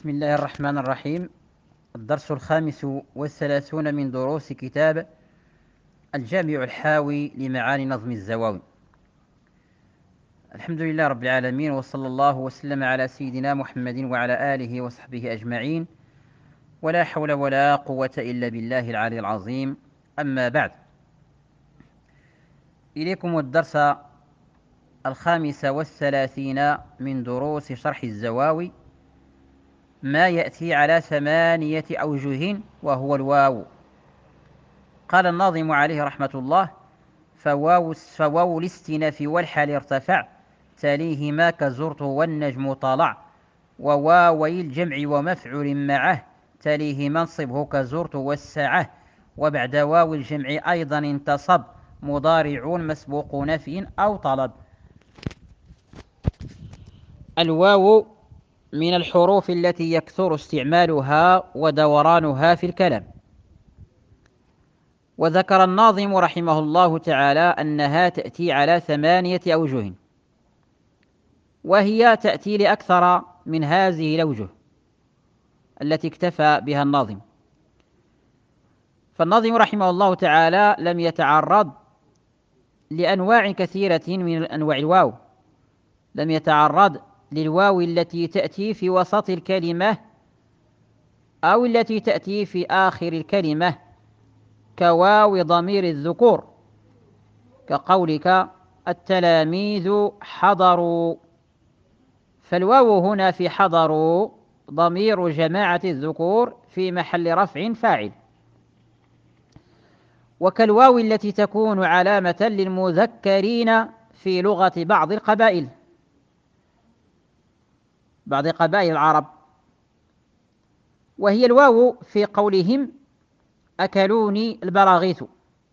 بسم الله الرحمن الرحيم. الدرس 35 من دروس كتاب الجامع الحاوي لمعاني نظم الزواوي. الحمد لله رب العالمين، وصلى الله وسلم على سيدنا محمد وعلى آله وصحبه أجمعين، ولا حول ولا قوة إلا بالله العلي العظيم. أما بعد، إليكم الدرس 35 من دروس شرح الزواوي، ما يأتي على 8 أوجه، وهو الواو. قال الناظم عليه رحمة الله: فواو الاستئناف والحال ارتفع، تاليهما كزرت والنجم طلع، وواوي الجمع ومفعول معه، تاليهما انصبه كزرت والسعة، وبعد واو الجمع أيضا انتصب، مضارع مسبوق نفي أو طلب. الواو من الحروف التي يكثر استعمالها ودورانها في الكلام. وذكر الناظم رحمه الله تعالى أنها تأتي على 8 أوجه، وهي تأتي لأكثر من هذه الأوجه التي اكتفى بها الناظم. فالناظم رحمه الله تعالى لم يتعرض لأنواع كثيرة من أنواع الواو، لم يتعرض للواو التي تأتي في وسط الكلمة أو التي تأتي في آخر الكلمة، كواو ضمير الذكور، كقولك التلاميذ حضروا، فالواو هنا في حضروا ضمير جماعة الذكور في محل رفع فاعل. وكالواو التي تكون علامة للمذكرين في لغة بعض قبائل العرب، وهي الواو في قولهم أكلوني البراغيث،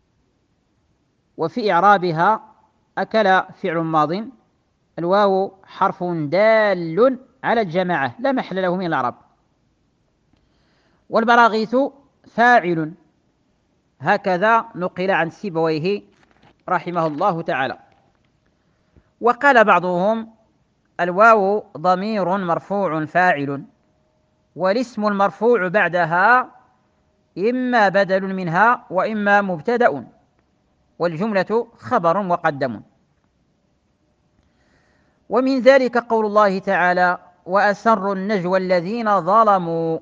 وفي إعرابها أكل فعل ماض، الواو حرف دال على الجماعة لا محل له من العرب، والبراغيث فاعل، هكذا نقل عن سيبويه رحمه الله تعالى. وقال بعضهم الواو ضمير مرفوع فاعل، والاسم المرفوع بعدها إما بدل منها وإما مبتدأ، والجملة خبر مقدم. ومن ذلك قول الله تعالى: وأسروا النجوى الذين ظلموا،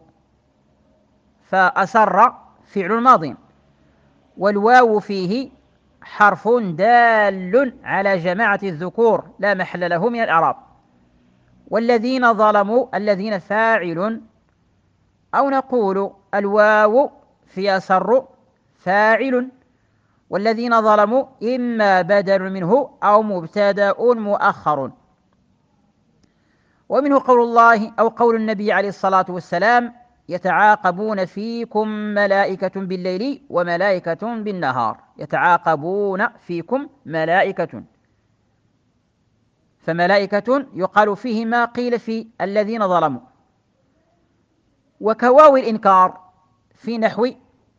فأسر فعل ماض، والواو فيه حرف دال على جماعة الذكور لا محل له من الإعراب، والذين ظلموا الذين فاعل، أو نقول الواو في أسر فاعل، والذين ظلموا إما بدل منه أو مبتدأ مؤخر. ومنه قول الله أو قول النبي عليه الصلاة والسلام: يتعاقبون فيكم ملائكة بالليل وملائكة بالنهار، يتعاقبون فيكم ملائكة، فملائكة يقال فيه ما قيل في الذين ظلموا. وكواو الإنكار في نحو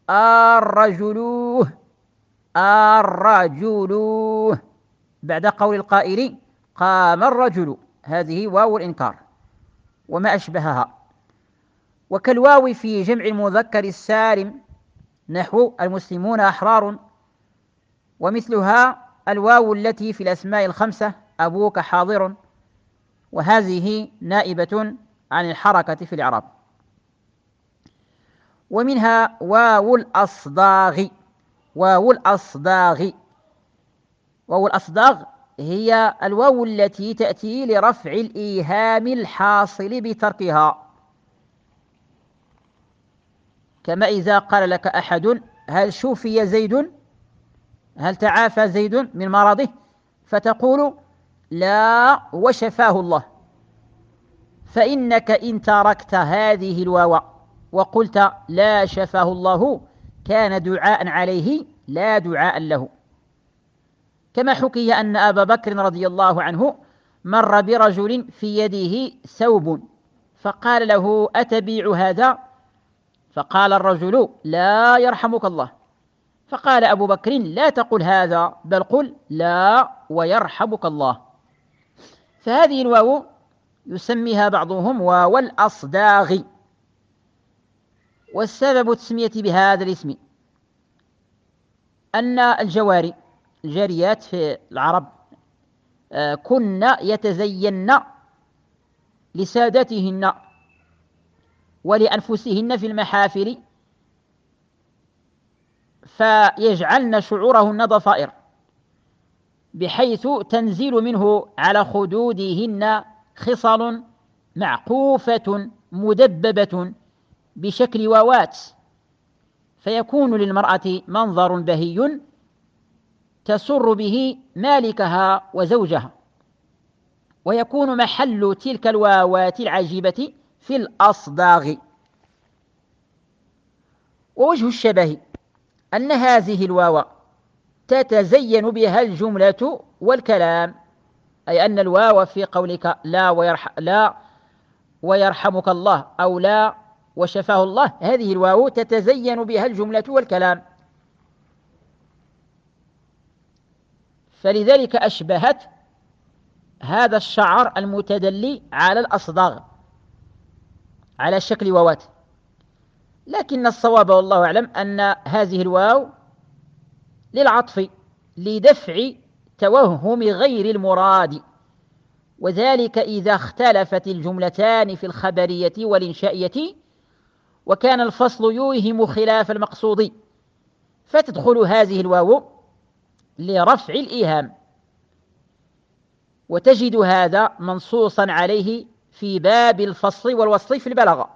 الرجل بعد قول القائل قام الرجل، هذه واو الإنكار وما أشبهها. وكالواو في جمع المذكر السالم نحو المسلمون أحرار، ومثلها الواو التي في الأسماء الخمسة أبوك حاضر، وهذه نائبة عن الحركة في الإعراب. ومنها واو الأصداغ. واو الأصداغ هي الواو التي تأتي لرفع الإيهام الحاصل بتركها، كما إذا قال لك أحد: هل شوفي زيد؟ هل تعافى زيد من مرضه؟ فتقول: لا وشفاه الله. فإنك إن تركت هذه الواو وقلت لا شفاه الله كان دعاء عليه لا دعاء له. كما حكي أن أبا بكر رضي الله عنه مر برجل في يده ثوب، فقال له: أتبيع هذا؟ فقال الرجل: لا يرحمك الله. فقال أبو بكر: لا تقل هذا، بل قل لا ويرحمك الله. فهذه الواو يسميها بعضهم واو الأصداغ. والسبب تسمية بهذا الاسم أن الجاريات في العرب كن يتزين لسادتهن ولأنفسهن في المحافل، فيجعلن شعورهن ضفائر، بحيث تنزل منه على خدودهن خصل معقوفة مدببة بشكل واوات، فيكون للمرأة منظر بهي تسر به مالكها وزوجها، ويكون محل تلك الواوات العجيبة في الأصداغ. ووجه الشبه أن هذه الواو تتزين بها الجملة والكلام، أي أن الواو في قولك لا ويرحمك الله أو لا وشفاه الله، هذه الواو تتزين بها الجملة والكلام، فلذلك أشبهت هذا الشعر المتدلي على الأصداغ على شكل واوات. لكن الصواب والله أعلم أن هذه الواو للعطف لدفع توهم غير المراد، وذلك إذا اختلفت الجملتان في الخبرية والإنشائية وكان الفصل يوهم خلاف المقصود، فتدخل هذه الواو لرفع الإيهام، وتجد هذا منصوصا عليه في باب الفصل والوصل في البلاغة،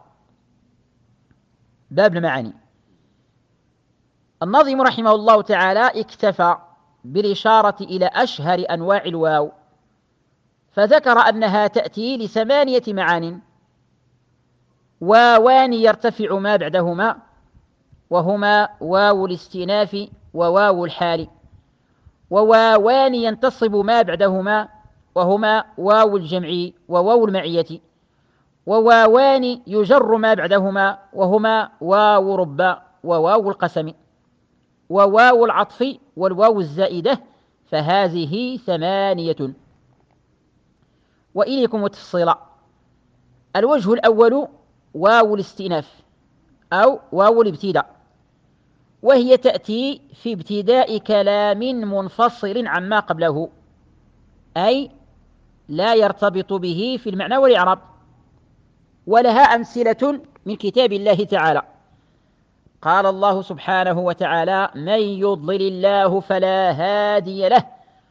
باب المعاني. الناظم رحمه الله تعالى اكتفى بالإشارة إلى أشهر أنواع الواو، فذكر أنها تأتي ل8 معان: واوان يرتفع ما بعدهما، وهما واو الاستئناف وواو الحال، وواوان ينتصب ما بعدهما، وهما واو الجمع وواو المعية، وواوان يجر ما بعدهما، وهما واو رب وواو القسم، وواو العطف والواو الزائدة، فهذه 8. وإليكم تفصيلا. الوجه الأول واو الاستئناف أو واو الابتداء، وهي تأتي في ابتداء كلام منفصل عما قبله، أي لا يرتبط به في المعنى والإعراب، ولها أمثلة من كتاب الله تعالى. قال الله سبحانه وتعالى: من يضلل الله فلا هادي له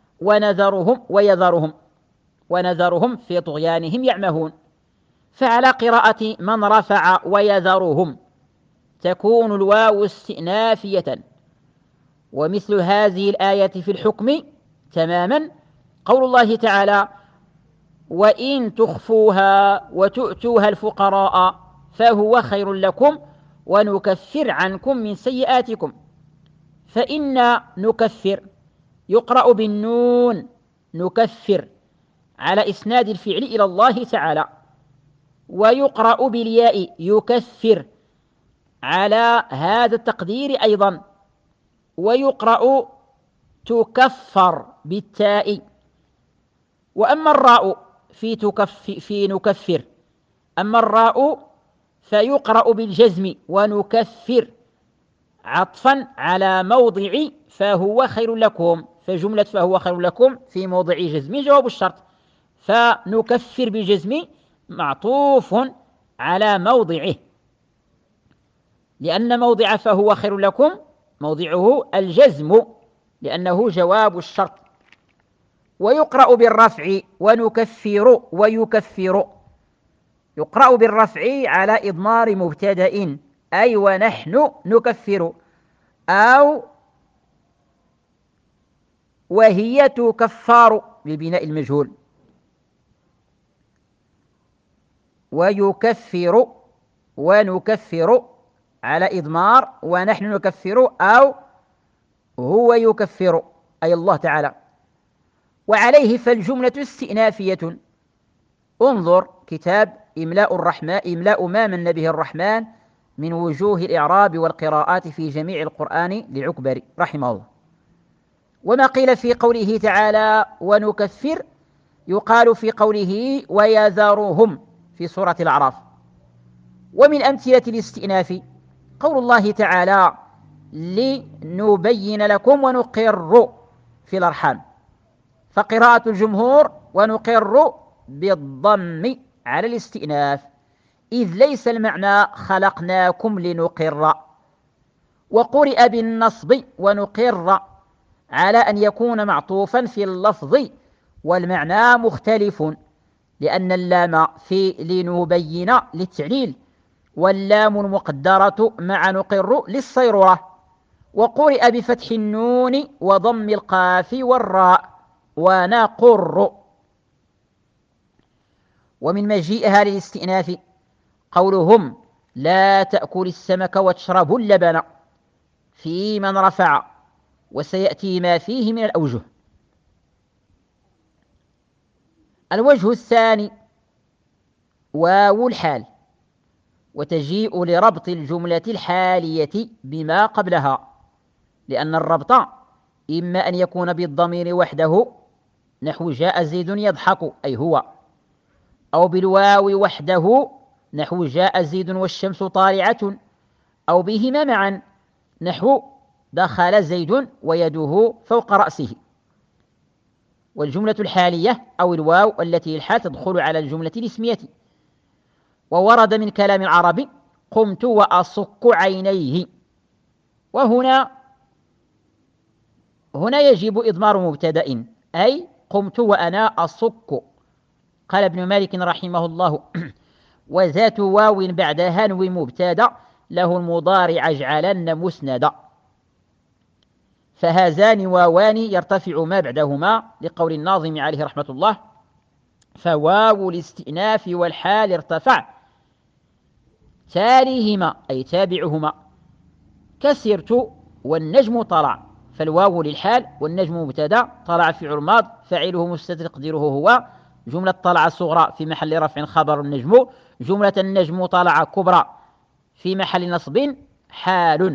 ونذرهم في طغيانهم يعمهون. فعلى قراءة من رفع ويذرهم تكون الواو استئنافية. ومثل هذه الآية في الحكم تماما قول الله تعالى: وإن تخفوها وتؤتوها الفقراء فهو خير لكم ونكفر عنكم من سيئاتكم. فإن نكفر يقرأ بالنون نكفر على إسناد الفعل إلى الله تعالى، ويقرأ بالياء يكفر على هذا التقدير أيضا، ويقرأ تكفر بالتاء. وأما الراء في نكفر، أما الراء فيقرأ بالجزم ونكفر عطفا على موضع فهو خير لكم، فجملة فهو خير لكم في موضع جزم جواب الشرط، فنكفر بالجزم معطوف على موضعه، لأن موضع فهو خير لكم موضعه الجزم لأنه جواب الشرط. ويقرأ بالرفع ونكفر ويكفر، يقرأ بالرفع على إضمار مبتدأ، أي ونحن نكفر، أو وهي تكفار ببناء المجهول، ويكفر ونكفر على إضمار ونحن نكفر، أو هو يكفر أي الله تعالى. وعليه فالجملة استئنافية. انظر كتاب إملاء ما من به الرحمن من وجوه الإعراب والقراءات في جميع القرآن لعكبري رحمه الله. وما قيل في قوله تعالى ونكفر يقال في قوله ويذرهم في سورة الأعراف. ومن أمثلة الاستئناف قول الله تعالى لنبين لكم ونقر في الأرحام، فقراءة الجمهور ونقر بالضم على الاستئناف، إذ ليس المعنى خلقناكم لنقر. وقرئ بالنصب ونقر على أن يكون معطوفا في اللفظ والمعنى مختلف، لأن اللام في لنبين للتعليل، واللام المقدرة مع نقر للصيرورة. وقرئ بفتح النون وضم القاف والراء ونقر. ومن مجيئها للاستئناف قولهم لا تأكل السمك واشربوا اللبن في من رفع، وسيأتي ما فيه من الأوجه. الوجه الثاني واو الحال، وتجيء لربط الجملة الحالية بما قبلها، لأن الربط إما أن يكون بالضمير وحده نحو جاء زيد يضحك أي هو، أو بالواو وحده نحو جاء زيد والشمس طالعة، أو بهما معا نحو دخل زيد ويده فوق رأسه. والجملة الحالية أو الواو التي الحال تدخل على الجملة الاسمية. وورد من كلام العرب قمت وأصك عينيه، وهنا يجب إضمار مبتدأ، أي قمت وأنا أصك. قال ابن مالك رحمه الله وذات واو بعد هنو مبتدأ له المضارع اجعلن مسندا، فهذان واوان يرتفع ما بعدهما، لقول الناظم عليه رحمة الله فواو الاستئناف والحال ارتفع تاليهما أي تابعهما، كسرت والنجم طلع، فالواو للحال والنجم مبتدا، طلع فعل ماض فاعله مستتر تقديره هو، جملة طلع الصغرى في محل رفع خبر النجم، جملة النجم طلع كبرى في محل نصب حال.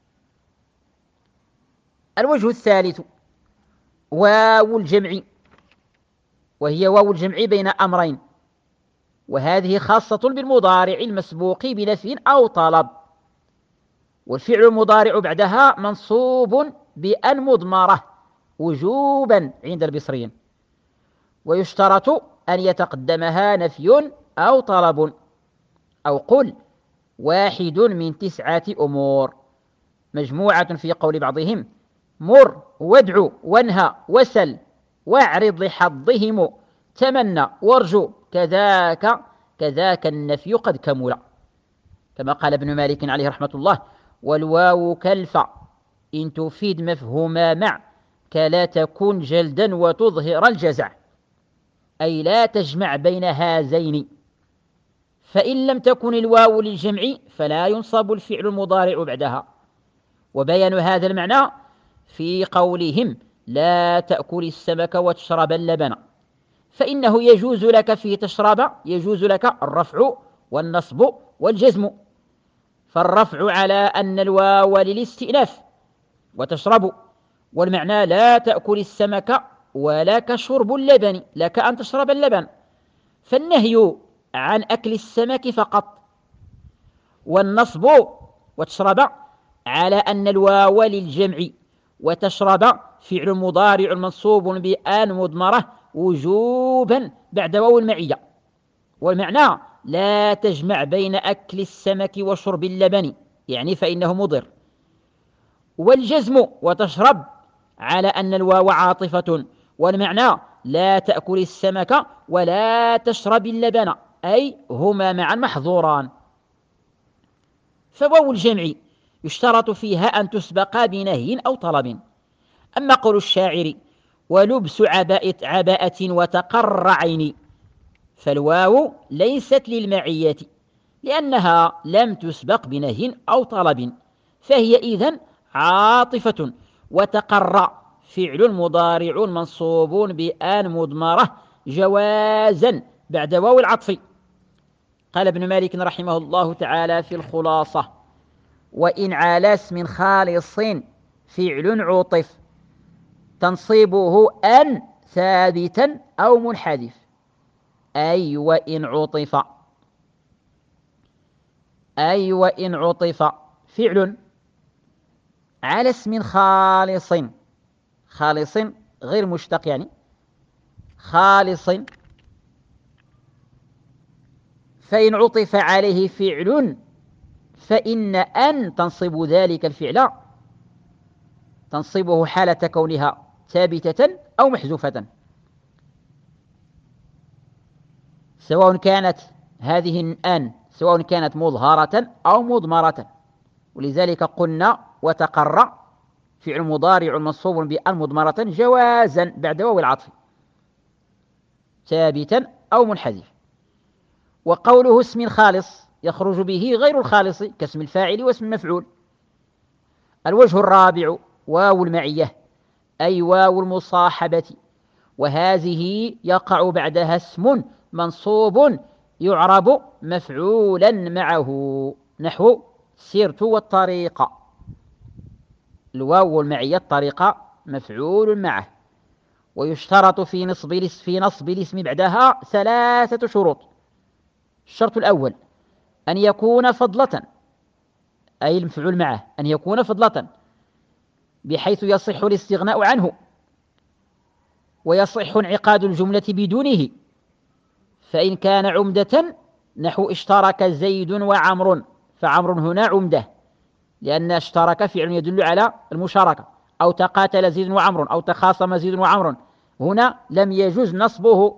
الوجه الثالث واو الجمع، وهي واو الجمع بين أمرين، وهذه خاصة بالمضارع المسبوق بنفي أو طلب، والفعل المضارع بعدها منصوب بأن مضمرة وجوبا عند البصريين، ويشترط أن يتقدمها نفي أو طلب، أو قل واحد من 9 أمور، مجموعة في قول بعضهم مر وادع وانهى وسل واعرض لحظهم تمنى وارجو كذاك النفي قد كمل، كما قال ابن مالك عليه رحمة الله والواو كلف إن تفيد مفهوما مع كلا تكون جلدا وتظهر الجزع، أي لا تجمع بين هذين، فإن لم تكن الواو للجمع فلا ينصب الفعل المضارع بعدها. وبيان هذا المعنى في قولهم لا تأكل السمك وتشرب اللبن، فإنه يجوز لك في تشرب يجوز لك الرفع والنصب والجزم، فالرفع على أن الواو للاستئناف وتشرب، والمعنى لا تأكل السمك ولك شرب اللبن، لك أن تشرب اللبن، فالنهي عن أكل السمك فقط. والنصب وتشرب على أن الواو للجمع وتشرب فعل مضارع منصوب بأن مضمرة وجوبا بعد واو المعية، والمعنى لا تجمع بين أكل السمك وشرب اللبن، يعني فإنه مضر. والجزم وتشرب على أن الواو عاطفة، والمعنى لا تأكل السمك ولا تشرب اللبن، أي هما معا محظوران. فواو الجمع يشترط فيها أن تسبق بنهي أو طلب. أما قول الشاعر ولبس عباءة وتقر عيني، فالواو ليست للمعية لأنها لم تسبق بنهي أو طلب، فهي إذن عاطفة، وتقر فعل مضارع منصوب بأن مضمرة جوازا بعد واو العطف. قال ابن مالك رحمه الله تعالى في الخلاصة وإن على اسم خالص فعل عطف تنصيبه أن ثابتا أو منحذف. أي وإن عطف فعل على اسم خالص غير مشتق، يعني خالص، فإن عطف عليه فعل فإن أن تنصب ذلك الفعل، تنصبه حالة كونها ثابتة أو محذوفة، سواء كانت هذه الآن سواء كانت مظهرة أو مضمرة. ولذلك قلنا وتقر فعل مضارع منصوب بأن مضمرة جوازا بعد واو العطف ثابتا أو منحذف. وقوله اسم خالص يخرج به غير الخالص كاسم الفاعل واسم المفعول. الوجه الرابع واو المعية، أي واو المصاحبة، وهذه يقع بعدها اسم منصوب يعرب مفعولا معه، نحو سرت والطريق. الواو المعية الطريقة مفعول معه. ويشترط في نصب الاسم بعدها 3 شروط. الشرط الأول أن يكون فضلة، أي المفعول معه أن يكون فضلة بحيث يصح الاستغناء عنه ويصح انعقاد الجملة بدونه. فإن كان عمدة نحو اشترك زيد وعمر، فعمر هنا عمدة لأن اشترك فعل يدل على المشاركة، أو تقاتل زيد وعمر أو تخاصم زيد وعمر، هنا لم يجوز نصبه.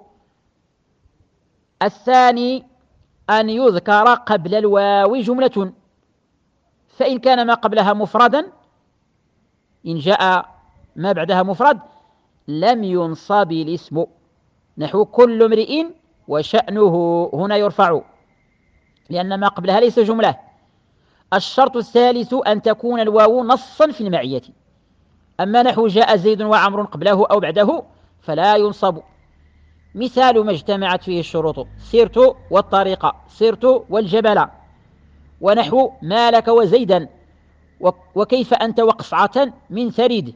الثاني أن يذكر قبل الواو جملة، فإن كان ما قبلها مفردا، إن جاء ما بعدها مفرد لم ينصب الاسم، نحو كل امرئ وشأنه، هنا يرفع لأن ما قبلها ليس جملة. الشرط الثالث أن تكون الواو نصا في المعية، أما نحو جاء زيد وعمر قبله أو بعده فلا ينصب. مثال ما اجتمعت فيه الشروط: سرت والطريق، سرت والجبل، ونحو ما لك وزيدا، وكيف أنت وقصعة من ثريد،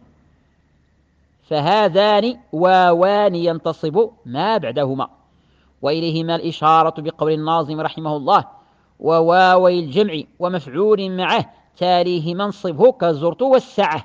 فهذان واوان ينتصب ما بعدهما. وإليهما الإشارة بقول الناظم رحمه الله: وواوي الجمع ومفعول معه تاليه منصبه كالزرت والسعة.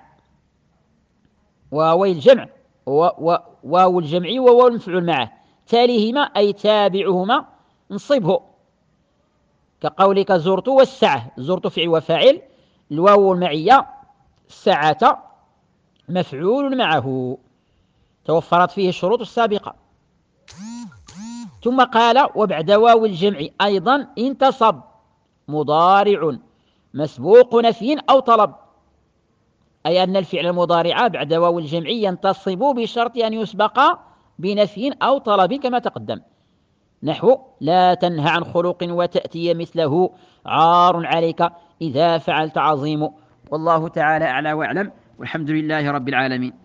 واوي الجمع واو الجمع وواو المفعول معه تاليهما أي تابعهما انصبه، كقولك زرت والسعة، زرت فعل وفاعل، الواو المعية، السعة مفعول معه، توفرت فيه الشروط السابقة. ثم قال: وبعد واو الجمع أيضا انتصب مضارع مسبوق نفي أو طلب، أي أن الفعل المضارع بعد واو الجمع ينتصب بشرط أن يسبق بنفي أو طلب كما تقدم، نحو لا تنهى عن خلق وتأتي مثله عار عليك إذا فعلت عظيم. والله تعالى أعلى وأعلم، والحمد لله رب العالمين.